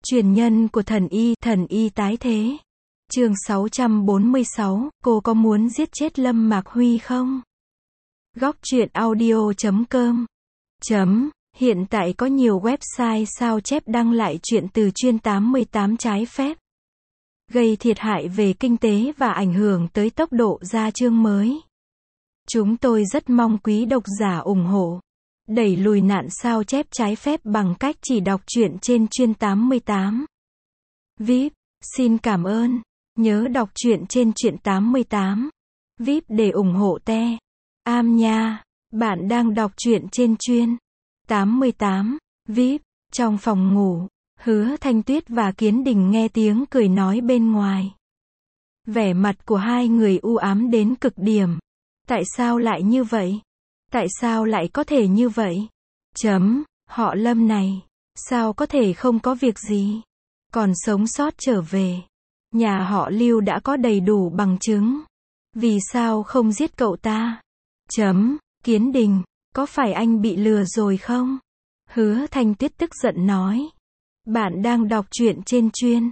Truyền nhân của thần y tái thế. Chương 646, cô có muốn giết chết Lâm Mạc Huy không? Góc truyện audio.com. Hiện tại có nhiều website sao chép đăng lại chuyện từ chuyên 88 trái phép, gây thiệt hại về kinh tế và ảnh hưởng tới tốc độ ra chương mới. Chúng tôi rất mong quý độc giả ủng hộ, đẩy lùi nạn sao chép trái phép bằng cách chỉ đọc truyện trên chuyên 88. VIP, xin cảm ơn. Nhớ đọc truyện trên truyện 88. VIP để ủng hộ te. Am nha. Bạn đang đọc truyện trên chuyên 88. VIP, trong phòng ngủ, Hứa Thanh Tuyết và Kiến Đình nghe tiếng cười nói bên ngoài. Vẻ mặt của hai người u ám đến cực điểm. Tại sao lại như vậy? Tại sao lại có thể như vậy? Họ Lâm này, sao có thể không có việc gì, còn sống sót trở về? Nhà họ Lưu đã có đầy đủ bằng chứng. Vì sao không giết cậu ta? Kiến Đình, có phải anh bị lừa rồi không? Hứa Thanh Tuyết tức giận nói. Bạn đang đọc truyện trên chuyên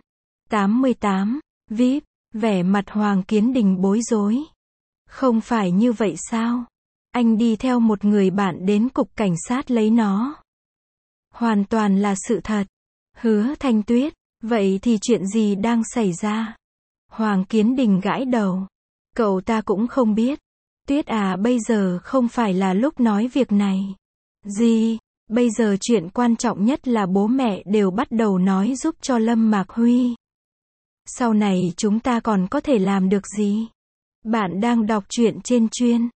88. VIP, vẻ mặt Hoàng Kiến Đình bối rối. Không phải như vậy sao? Anh đi theo một người bạn đến cục cảnh sát lấy nó. Hoàn toàn là sự thật. Hứa Thanh Tuyết, vậy thì chuyện gì đang xảy ra? Hoàng Kiến Đình gãi đầu. Cậu ta cũng không biết. Tuyết à, bây giờ không phải là lúc nói việc này. Gì? Bây giờ chuyện quan trọng nhất là bố mẹ đều bắt đầu nói giúp cho Lâm Mạc Huy. Sau này chúng ta còn có thể làm được gì? Bạn đang đọc truyện trên chuyên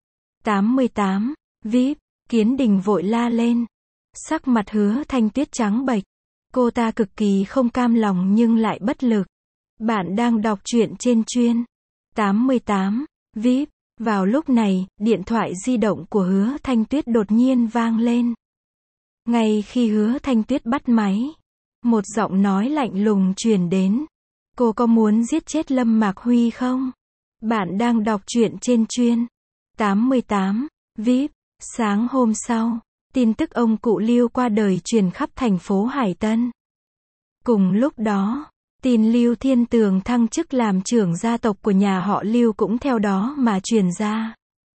88. VIP, Kiến Đình vội la lên. Sắc mặt Hứa Thanh Tuyết trắng bệch. Cô ta cực kỳ không cam lòng nhưng lại bất lực. Bạn đang đọc truyện trên chuyên 88. VIP, vào lúc này, điện thoại di động của Hứa Thanh Tuyết đột nhiên vang lên. Ngay khi Hứa Thanh Tuyết bắt máy, một giọng nói lạnh lùng truyền đến. Cô có muốn giết chết Lâm Mạc Huy không? Bạn đang đọc truyện trên chuyên 88. VIP, sáng hôm sau, tin tức ông cụ Lưu qua đời truyền khắp thành phố Hải Tân. Cùng lúc đó, tin Lưu Thiên Tường thăng chức làm trưởng gia tộc của nhà họ Lưu cũng theo đó mà truyền ra.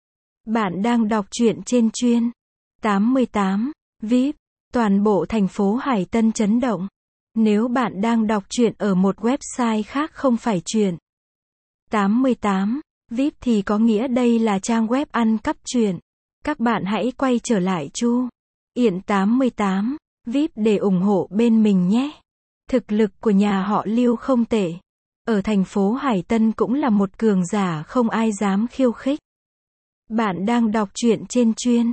Bạn đang đọc truyện trên chuyên 88. VIP, toàn bộ thành phố Hải Tân chấn động. Nếu bạn đang đọc truyện ở một website khác không phải truyện 88. VIP thì có nghĩa đây là trang web ăn cắp truyện. Các bạn hãy quay trở lại Chu Yện 88. VIP để ủng hộ bên mình nhé. Thực lực của nhà họ Lưu không tệ. Ở thành phố Hải Tân cũng là một cường giả không ai dám khiêu khích. Bạn đang đọc truyện trên chuyên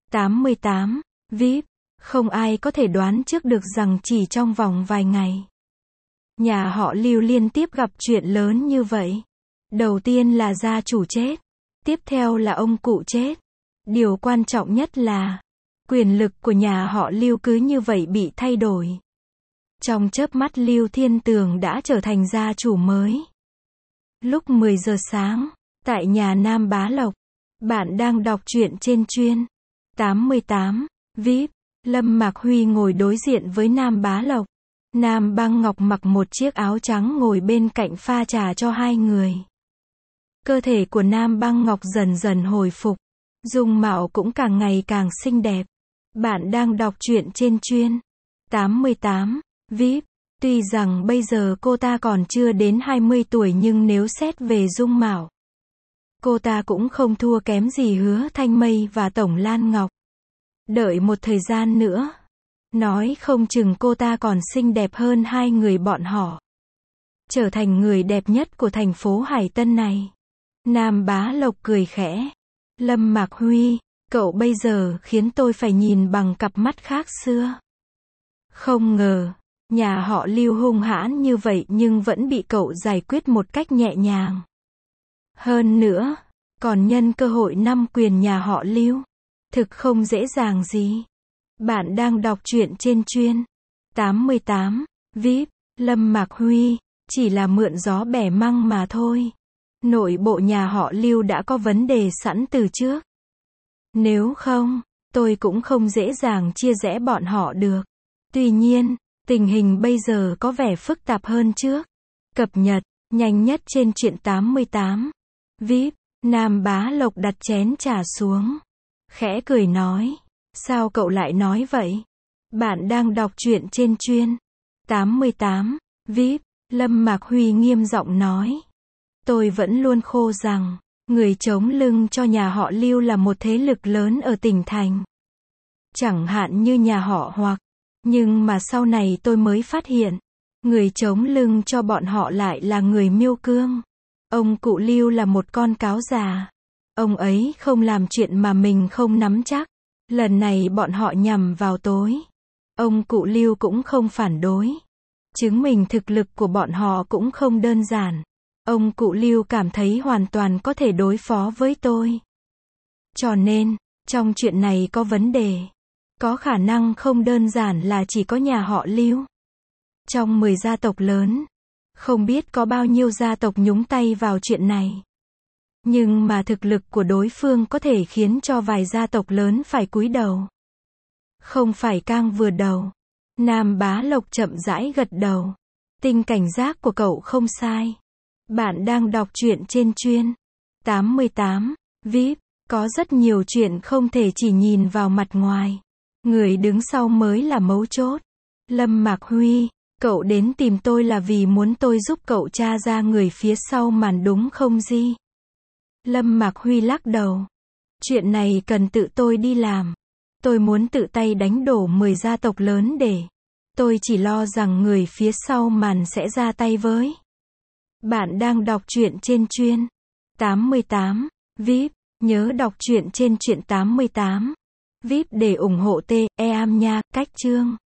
88. VIP, không ai có thể đoán trước được rằng chỉ trong vòng vài ngày, nhà họ Lưu liên tiếp gặp chuyện lớn như vậy. Đầu tiên là gia chủ chết. Tiếp theo là ông cụ chết. Điều quan trọng nhất là quyền lực của nhà họ Lưu cứ như vậy bị thay đổi. Trong chớp mắt Lưu Thiên Tường đã trở thành gia chủ mới. Lúc 10 giờ sáng, tại nhà Nam Bá Lộc, bạn đang đọc truyện trên chuyên 88. VIP, Lâm Mạc Huy ngồi đối diện với Nam Bá Lộc. Nam Băng Ngọc mặc một chiếc áo trắng ngồi bên cạnh pha trà cho hai người. Cơ thể của Nam Băng Ngọc dần dần hồi phục. Dung mạo cũng càng ngày càng xinh đẹp. Bạn đang đọc truyện trên chuyên 88. VIP, tuy rằng bây giờ cô ta còn chưa đến 20 tuổi nhưng nếu xét về dung mạo, cô ta cũng không thua kém gì Hứa Thanh Mây và Tổng Lan Ngọc. Đợi một thời gian nữa, nói không chừng cô ta còn xinh đẹp hơn hai người bọn họ. Trở thành người đẹp nhất của thành phố Hải Tân này. Nam Bá Lộc cười khẽ. Lâm Mạc Huy, cậu bây giờ khiến tôi phải nhìn bằng cặp mắt khác xưa. Không ngờ, nhà họ Lưu hung hãn như vậy nhưng vẫn bị cậu giải quyết một cách nhẹ nhàng. Hơn nữa, còn nhân cơ hội nắm quyền nhà họ Lưu. Thực không dễ dàng gì. Bạn đang đọc truyện trên chuyên 88. VIP, Lâm Mạc Huy chỉ là mượn gió bẻ măng mà thôi. Nội bộ nhà họ Lưu đã có vấn đề sẵn từ trước. Nếu không, tôi cũng không dễ dàng chia rẽ bọn họ được. Tuy nhiên, Tình hình bây giờ có vẻ phức tạp hơn trước. Cập nhật, nhanh nhất trên truyện 88. VIP, Nam Bá Lộc đặt chén trà xuống. Khẽ cười nói. Sao cậu lại nói vậy? Bạn đang đọc truyện trên chuyên 88. VIP, Lâm Mạc Huy nghiêm giọng nói. Tôi vẫn luôn khô rằng, người chống lưng cho nhà họ Lưu là một thế lực lớn ở tỉnh thành. Chẳng hạn như nhà họ Hoặc. Nhưng mà sau này tôi mới phát hiện, người chống lưng cho bọn họ lại là người Miêu Cương. Ông cụ Lưu là một con cáo già. Ông ấy không làm chuyện mà mình không nắm chắc. Lần này bọn họ nhằm vào tối. Ông cụ Lưu cũng không phản đối. Chứng minh thực lực của bọn họ cũng không đơn giản. Ông cụ Lưu cảm thấy hoàn toàn có thể đối phó với tôi. Cho nên, trong chuyện này có vấn đề. Có khả năng không đơn giản là chỉ có nhà họ Lưu. Trong 10 gia tộc lớn, không biết có bao nhiêu gia tộc nhúng tay vào chuyện này. Nhưng mà thực lực của đối phương có thể khiến cho vài gia tộc lớn phải cúi đầu. Không phải cang vừa đầu. Nam Bá Lộc chậm rãi gật đầu. Tinh cảnh giác của cậu không sai. Bạn đang đọc truyện trên chuyên 88. VIP, có rất nhiều chuyện không thể chỉ nhìn vào mặt ngoài. Người đứng sau mới là mấu chốt. Lâm Mạc Huy, cậu đến tìm tôi là vì muốn tôi giúp cậu tra ra người phía sau màn đúng không gì? Lâm Mạc Huy lắc đầu. Chuyện này cần tự tôi đi làm. Tôi muốn tự tay đánh đổ 10 gia tộc lớn để. Tôi chỉ lo rằng người phía sau màn sẽ ra tay với. Bạn đang đọc truyện trên chuyên 88. VIP, nhớ đọc truyện trên truyện 88. VIP để ủng hộ TEAM nha, cách chương.